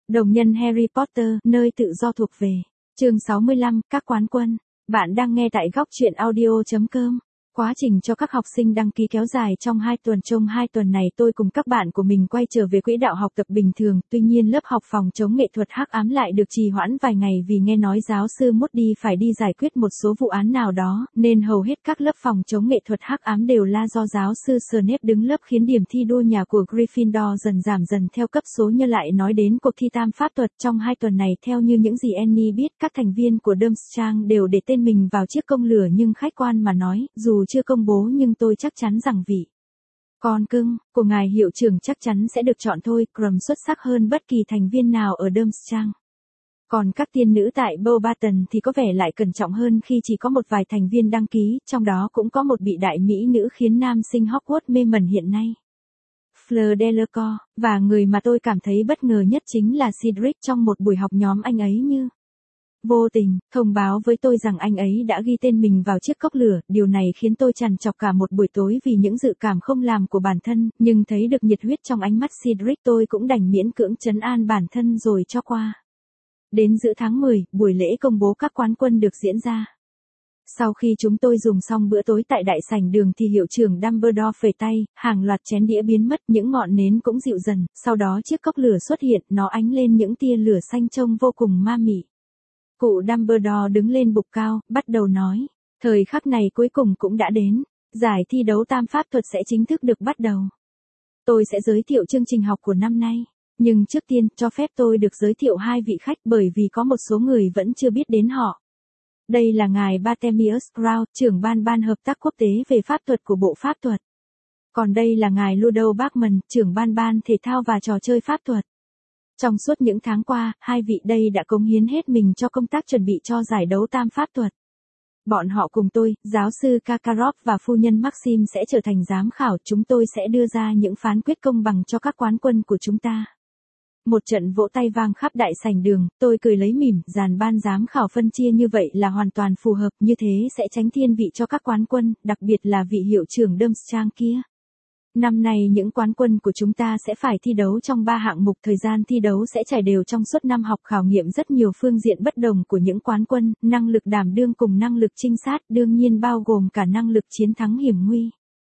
Đồng nhân Harry Potter, nơi tự do thuộc về. Chương 65, các quán quân. Bạn đang nghe tại góc truyện audio.com. Quá trình cho các học sinh đăng ký kéo dài trong 2 tuần. Trong 2 tuần này tôi cùng các bạn của mình quay trở về quỹ đạo học tập bình thường, tuy nhiên lớp học phòng chống nghệ thuật hắc ám lại được trì hoãn vài ngày vì nghe nói giáo sư Moody phải đi giải quyết một số vụ án nào đó, nên hầu hết các lớp phòng chống nghệ thuật hắc ám đều la do giáo sư Snape đứng lớp khiến điểm thi đua nhà của Gryffindor giảm dần theo cấp số. Như lại nói đến cuộc thi tam pháp thuật trong 2 tuần này, theo như những gì Annie biết, các thành viên của Durmstrang đều để tên mình vào chiếc công lửa, nhưng khách quan mà nói, dù chưa công bố nhưng tôi chắc chắn rằng vị con cưng của ngài hiệu trưởng chắc chắn sẽ được chọn thôi. Krum xuất sắc hơn bất kỳ thành viên nào ở Durmstrang. Còn các tiên nữ tại Beauxbaton thì có vẻ lại cẩn trọng hơn khi chỉ có một vài thành viên đăng ký, trong đó cũng có một vị đại mỹ nữ khiến nam sinh Hogwarts mê mẩn hiện nay, Fleur Delacour, và người mà tôi cảm thấy bất ngờ nhất chính là Cedric. Trong một buổi học nhóm, anh ấy như vô tình thông báo với tôi rằng anh ấy đã ghi tên mình vào chiếc cốc lửa. Điều này khiến tôi trằn trọc cả một buổi tối vì những dự cảm không làm của bản thân, nhưng thấy được nhiệt huyết trong ánh mắt Cedric, tôi cũng đành miễn cưỡng trấn an bản thân rồi cho qua. Đến giữa tháng 10, buổi lễ công bố các quán quân được diễn ra. Sau khi chúng tôi dùng xong bữa tối tại đại sảnh đường thì hiệu trưởng Dumbledore phẩy tay, hàng loạt chén đĩa biến mất, những ngọn nến cũng dịu dần, sau đó chiếc cốc lửa xuất hiện, nó ánh lên những tia lửa xanh trông vô cùng ma mị. Cụ Dumbledore đứng lên bục cao, bắt đầu nói, thời khắc này cuối cùng cũng đã đến, giải thi đấu tam pháp thuật sẽ chính thức được bắt đầu. Tôi sẽ giới thiệu chương trình học của năm nay, nhưng trước tiên, cho phép tôi được giới thiệu 2 vị khách bởi vì có một số người vẫn chưa biết đến họ. Đây là ngài Bartemius Crown, trưởng ban hợp tác quốc tế về pháp thuật của Bộ Pháp thuật. Còn đây là ngài Ludo Bachman, trưởng ban thể thao và trò chơi pháp thuật. Trong suốt những tháng qua, 2 vị đây đã cống hiến hết mình cho công tác chuẩn bị cho giải đấu tam pháp thuật. Bọn họ cùng tôi, giáo sư Karkaroff và phu nhân Maxim sẽ trở thành giám khảo. Chúng tôi sẽ đưa ra những phán quyết công bằng cho các quán quân của chúng ta. Một trận vỗ tay vang khắp đại sảnh đường, tôi cười lấy mỉm, dàn ban giám khảo phân chia như vậy là hoàn toàn phù hợp, như thế sẽ tránh thiên vị cho các quán quân, đặc biệt là vị hiệu trưởng Durmstrang kia. Năm nay những quán quân của chúng ta sẽ phải thi đấu trong 3 hạng mục. Thời gian thi đấu sẽ trải đều trong suốt năm học, khảo nghiệm rất nhiều phương diện bất đồng của những quán quân, năng lực đảm đương cùng năng lực trinh sát, đương nhiên bao gồm cả năng lực chiến thắng hiểm nguy.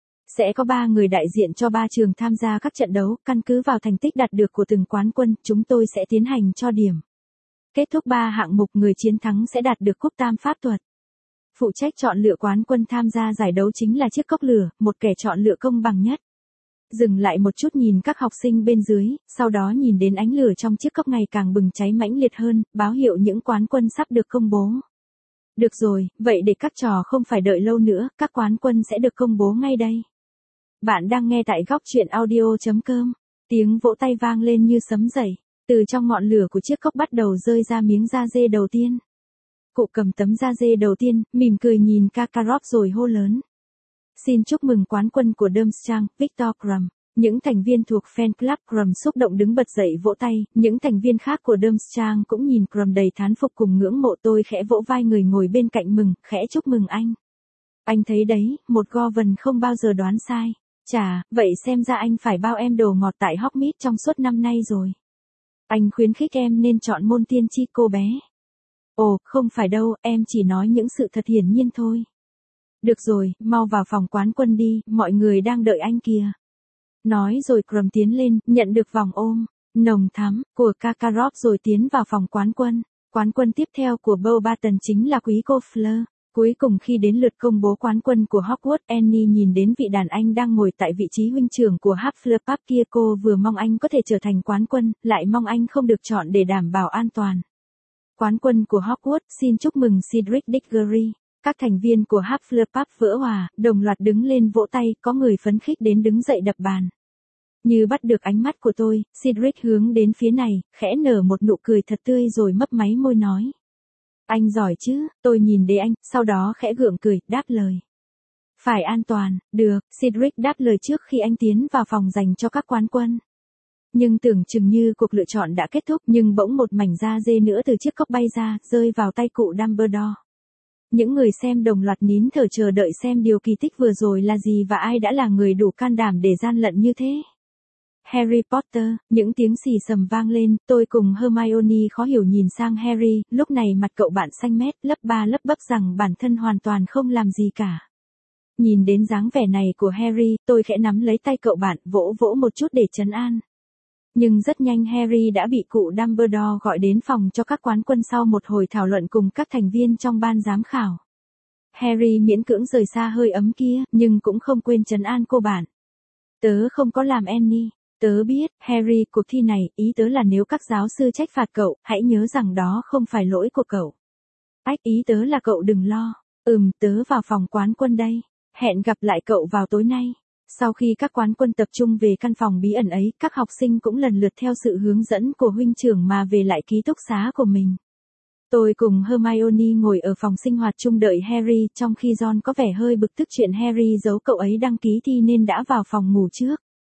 Sẽ có 3 người đại diện cho 3 trường tham gia các trận đấu, căn cứ vào thành tích đạt được của từng quán quân, chúng tôi sẽ tiến hành cho điểm. Kết thúc 3 hạng mục, người chiến thắng sẽ đạt được cúp tam pháp thuật. Phụ trách chọn lựa quán quân tham gia giải đấu chính là chiếc cốc lửa, một kẻ chọn lựa công bằng nhất. Dừng lại một chút nhìn các học sinh bên dưới, sau đó nhìn đến ánh lửa trong chiếc cốc ngày càng bừng cháy mãnh liệt hơn, báo hiệu những quán quân sắp được công bố. Được rồi, vậy để các trò không phải đợi lâu nữa, các quán quân sẽ được công bố ngay đây. Bạn đang nghe tại góc truyện audio.com. Tiếng vỗ tay vang lên như sấm dậy. Từ trong ngọn lửa của chiếc cốc bắt đầu rơi ra miếng da dê đầu tiên. Cụ cầm tấm da dê đầu tiên, mỉm cười nhìn Karkaroff rồi hô lớn. Xin chúc mừng quán quân của Durmstrang, Victor Krum. Những thành viên thuộc fan club Krum xúc động đứng bật dậy vỗ tay, những thành viên khác của Durmstrang cũng nhìn Krum đầy thán phục cùng ngưỡng mộ. Tôi khẽ vỗ vai người ngồi bên cạnh mừng, khẽ chúc mừng anh. Anh thấy đấy, một Govan không bao giờ đoán sai. Chà, vậy xem ra anh phải bao em đồ ngọt tại Hogsmeade trong suốt năm nay rồi. Anh khuyến khích em nên chọn môn tiên tri cô bé. Ồ, không phải đâu, em chỉ nói những sự thật hiển nhiên thôi. Được rồi, mau vào phòng quán quân đi, mọi người đang đợi anh kìa. Nói rồi Krum tiến lên, nhận được vòng ôm nồng thắm của Karkaroff rồi tiến vào phòng quán quân. Quán quân tiếp theo của Beauxbaton chính là quý cô Fleur. Cuối cùng khi đến lượt công bố quán quân của Hogwarts, Annie nhìn đến vị đàn anh đang ngồi tại vị trí huynh trưởng của Hufflepuff kia. Cô vừa mong anh có thể trở thành quán quân, lại mong anh không được chọn để đảm bảo an toàn. Quán quân của Hogwarts, xin chúc mừng Cedric Diggory. Các thành viên của Hufflepuff vỡ hòa, đồng loạt đứng lên vỗ tay, có người phấn khích đến đứng dậy đập bàn. Như bắt được ánh mắt của tôi, Cedric hướng đến phía này, khẽ nở một nụ cười thật tươi rồi mấp máy môi nói. Anh giỏi chứ, tôi nhìn đến anh, sau đó khẽ gượng cười, đáp lời. Phải an toàn, được, Cedric đáp lời trước khi anh tiến vào phòng dành cho các quán quân. Nhưng tưởng chừng như cuộc lựa chọn đã kết thúc, nhưng bỗng một mảnh da dê nữa từ chiếc cốc bay ra, rơi vào tay cụ Dumbledore. Những người xem đồng loạt nín thở chờ đợi xem điều kỳ tích vừa rồi là gì và ai đã là người đủ can đảm để gian lận như thế. Harry Potter, những tiếng xì xầm vang lên, tôi cùng Hermione khó hiểu nhìn sang Harry, lúc này mặt cậu bạn xanh mét, lắp ba lắp bắp rằng bản thân hoàn toàn không làm gì cả. Nhìn đến dáng vẻ này của Harry, tôi khẽ nắm lấy tay cậu bạn, vỗ vỗ một chút để trấn an. Nhưng rất nhanh Harry đã bị cụ Dumbledore gọi đến phòng cho các quán quân sau một hồi thảo luận cùng các thành viên trong ban giám khảo. Harry miễn cưỡng rời xa hơi ấm kia, nhưng cũng không quên trấn an cô bạn. Tớ không có làm Annie. Tớ biết, Harry, cuộc thi này, ý tớ là nếu các giáo sư trách phạt cậu, hãy nhớ rằng đó không phải lỗi của cậu. Ý tớ là cậu đừng lo. Tớ vào phòng quán quân đây. Hẹn gặp lại cậu vào tối nay. Sau khi các quán quân tập trung về căn phòng bí ẩn ấy, các học sinh cũng lần lượt theo sự hướng dẫn của huynh trưởng mà về lại ký túc xá của mình. Tôi cùng Hermione ngồi ở phòng sinh hoạt chung đợi Harry, trong khi Ron có vẻ hơi bực tức chuyện Harry giấu cậu ấy đăng ký thi nên đã vào phòng ngủ trước.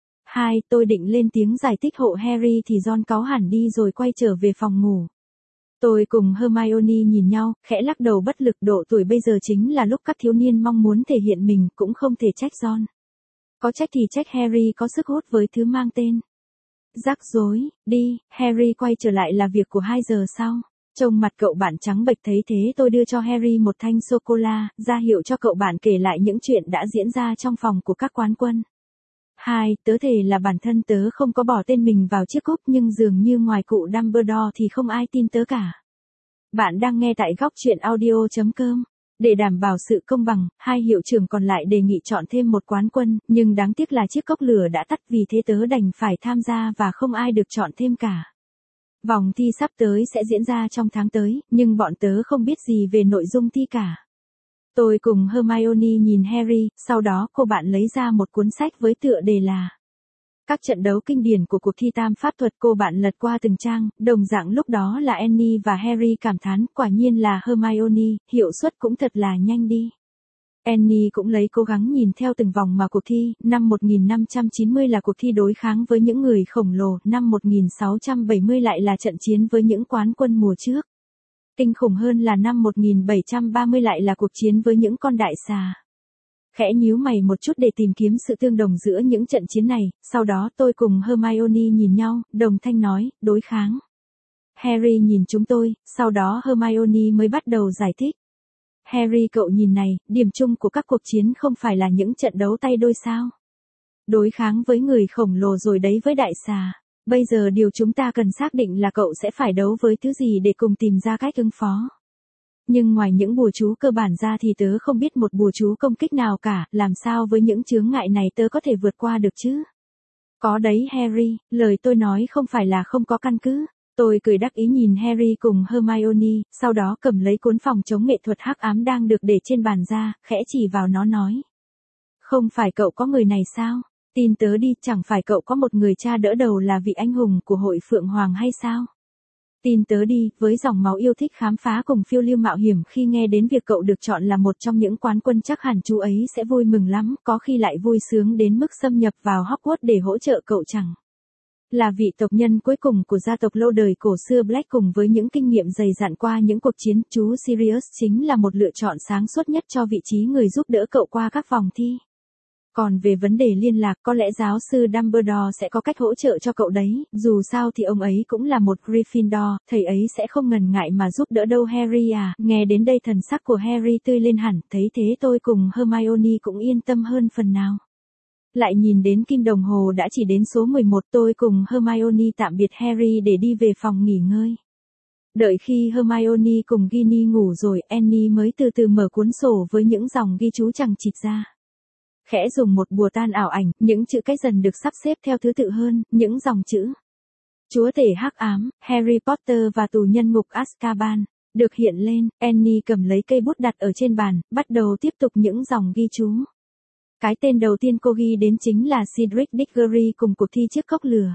Tôi định lên tiếng giải thích hộ Harry thì Ron cáu hẳn đi rồi quay trở về phòng ngủ. Tôi cùng Hermione nhìn nhau, khẽ lắc đầu bất lực, độ tuổi bây giờ chính là lúc các thiếu niên mong muốn thể hiện mình, cũng không thể trách Ron. Có trách thì trách Harry có sức hút với thứ mang tên rắc rối. Đi, Harry quay trở lại là việc của 2 giờ sau. Trông mặt cậu bạn trắng bệch, thấy thế tôi đưa cho Harry một thanh sô-cô-la, ra hiệu cho cậu bạn kể lại những chuyện đã diễn ra trong phòng của các quán quân. Tớ thề là bản thân tớ không có bỏ tên mình vào chiếc cúp, nhưng dường như ngoài cụ Dumbledore thì không ai tin tớ cả. Bạn đang nghe tại góc truyện audio.com. Để đảm bảo sự công bằng, 2 hiệu trưởng còn lại đề nghị chọn thêm một quán quân, nhưng đáng tiếc là chiếc cốc lửa đã tắt, vì thế tớ đành phải tham gia và không ai được chọn thêm cả. Vòng thi sắp tới sẽ diễn ra trong tháng tới, nhưng bọn tớ không biết gì về nội dung thi cả. Tôi cùng Hermione nhìn Harry, sau đó cô bạn lấy ra một cuốn sách với tựa đề là Các trận đấu kinh điển của cuộc thi tam pháp thuật. Cô bạn lật qua từng trang, đồng dạng lúc đó là Annie và Harry cảm thán, quả nhiên là Hermione, hiệu suất cũng thật là nhanh đi. Annie cũng lấy cố gắng nhìn theo từng vòng mà cuộc thi, năm 1590 là cuộc thi đối kháng với những người khổng lồ, năm 1670 lại là trận chiến với những quán quân mùa trước. Kinh khủng hơn là năm 1730 lại là cuộc chiến với những con đại xà. Khẽ nhíu mày một chút để tìm kiếm sự tương đồng giữa những trận chiến này, sau đó tôi cùng Hermione nhìn nhau, đồng thanh nói, đối kháng. Harry nhìn chúng tôi, sau đó Hermione mới bắt đầu giải thích. Harry, cậu nhìn này, điểm chung của các cuộc chiến không phải là những trận đấu tay đôi sao? Đối kháng với người khổng lồ rồi đấy, với đại xà. Bây giờ điều chúng ta cần xác định là cậu sẽ phải đấu với thứ gì để cùng tìm ra cách ứng phó. Nhưng ngoài những bùa chú cơ bản ra thì tớ không biết một bùa chú công kích nào cả, làm sao với những chướng ngại này tớ có thể vượt qua được chứ? Có đấy Harry, lời tôi nói không phải là không có căn cứ. Tôi cười đắc ý nhìn Harry cùng Hermione, sau đó cầm lấy cuốn phòng chống nghệ thuật hắc ám đang được để trên bàn ra, khẽ chỉ vào nó nói. Không phải cậu có người này sao? Tin tớ đi, chẳng phải cậu có một người cha đỡ đầu là vị anh hùng của hội Phượng Hoàng hay sao? Tin tớ đi, với dòng máu yêu thích khám phá cùng phiêu lưu mạo hiểm, khi nghe đến việc cậu được chọn là một trong những quán quân chắc hẳn chú ấy sẽ vui mừng lắm, có khi lại vui sướng đến mức xâm nhập vào Hogwarts để hỗ trợ cậu chẳng. Là vị tộc nhân cuối cùng của gia tộc lâu đời cổ xưa Black cùng với những kinh nghiệm dày dặn qua những cuộc chiến, chú Sirius chính là một lựa chọn sáng suốt nhất cho vị trí người giúp đỡ cậu qua các vòng thi. Còn về vấn đề liên lạc, có lẽ giáo sư Dumbledore sẽ có cách hỗ trợ cho cậu đấy, dù sao thì ông ấy cũng là một Gryffindor, thầy ấy sẽ không ngần ngại mà giúp đỡ đâu Harry à. Nghe đến đây thần sắc của Harry tươi lên hẳn, thấy thế tôi cùng Hermione cũng yên tâm hơn phần nào. Lại nhìn đến kim đồng hồ đã chỉ đến số 11, tôi cùng Hermione tạm biệt Harry để đi về phòng nghỉ ngơi. Đợi khi Hermione cùng Ginny ngủ rồi, Annie mới từ từ mở cuốn sổ với những dòng ghi chú chằng chịt ra. Khẽ dùng một bùa tan ảo ảnh, những chữ cái dần được sắp xếp theo thứ tự hơn, những dòng chữ Chúa tể hắc ám, Harry Potter và tù nhân ngục Azkaban được hiện lên. Annie cầm lấy cây bút đặt ở trên bàn, bắt đầu tiếp tục những dòng ghi chú. Cái tên đầu tiên cô ghi đến chính là Cedric Diggory cùng cuộc thi chiếc cốc lửa.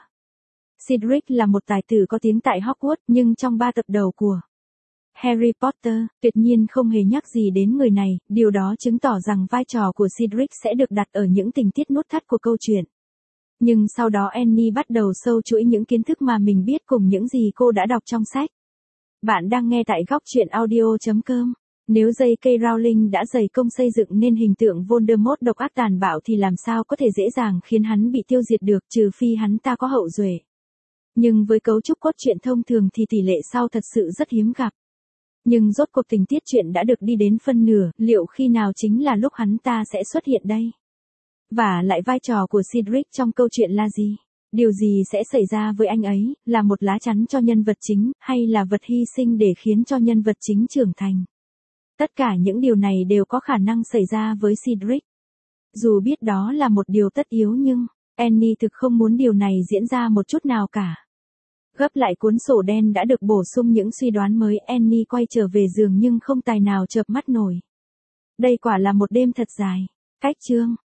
Cedric là một tài tử có tiếng tại Hogwarts, nhưng trong 3 tập đầu của Harry Potter, tuyệt nhiên không hề nhắc gì đến người này, điều đó chứng tỏ rằng vai trò của Cedric sẽ được đặt ở những tình tiết nút thắt của câu chuyện. Nhưng sau đó Annie bắt đầu sâu chuỗi những kiến thức mà mình biết cùng những gì cô đã đọc trong sách. Bạn đang nghe tại góc truyện audio.com. Nếu J.K. Rowling đã dày công xây dựng nên hình tượng Voldemort độc ác tàn bạo thì làm sao có thể dễ dàng khiến hắn bị tiêu diệt được, trừ phi hắn ta có hậu duệ. Nhưng với cấu trúc cốt truyện thông thường thì tỷ lệ sau thật sự rất hiếm gặp. Nhưng rốt cuộc tình tiết truyện đã được đi đến phân nửa, liệu khi nào chính là lúc hắn ta sẽ xuất hiện đây? Và lại vai trò của Cedric trong câu chuyện là gì? Điều gì sẽ xảy ra với anh ấy, là một lá chắn cho nhân vật chính, hay là vật hy sinh để khiến cho nhân vật chính trưởng thành? Tất cả những điều này đều có khả năng xảy ra với Cedric. Dù biết đó là một điều tất yếu nhưng, Annie thực không muốn điều này diễn ra một chút nào cả. Gấp lại cuốn sổ đen đã được bổ sung những suy đoán mới, Annie quay trở về giường nhưng không tài nào chợp mắt nổi. Đây quả là một đêm thật dài. Cách chương